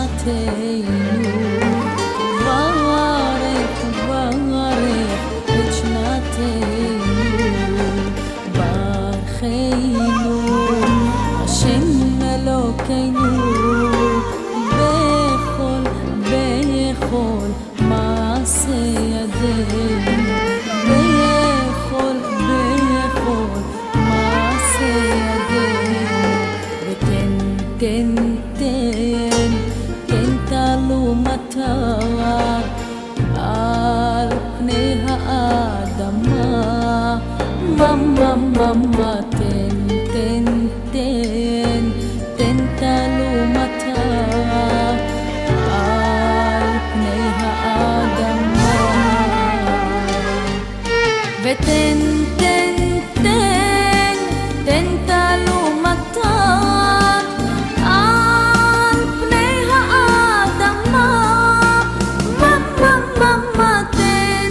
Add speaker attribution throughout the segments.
Speaker 1: שנתנו, ברך וברך את שנתנו, ברכנו השם אלוקינו בכל מעשה ידינו, בכל מעשה ידינו, ותן תלומתה על פני האדמה, מממה תן תלומתה על פני האדמה, ותן תלומתה על פני האדמה, מממה תן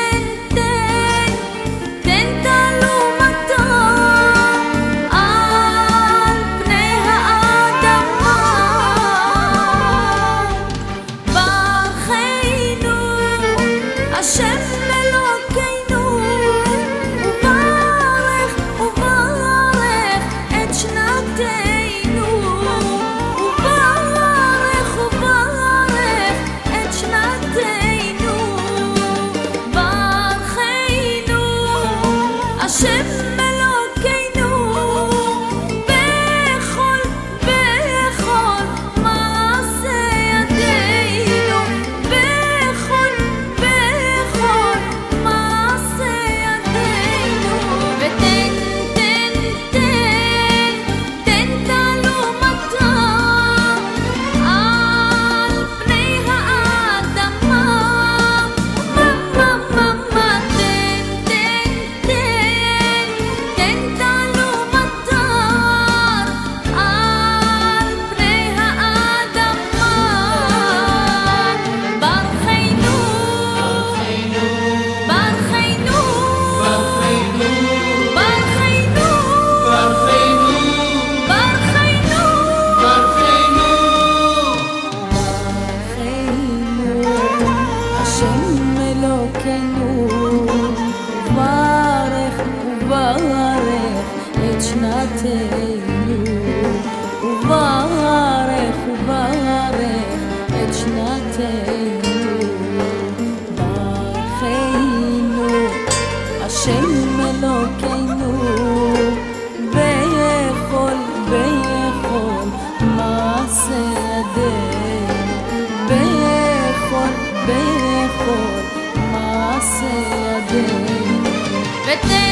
Speaker 1: תלומתה על פני האדמה, ברכנו השם אלוקינו וברך את שנתנו, וברך את שנתנו, ברכנו השם אלוקינו בכל מעשה ידינו, בכל מעשה ידינו, ותן תלומתה על פני האדמה, מממה תן תלומתה על פני האדמה, ברכנו השם אלוקינו ברך את שנתנו, וברך את שנתנו, ברכנו השם אלוקינו בכל מעשה ידינו, בכל מעשה ידינו, ותן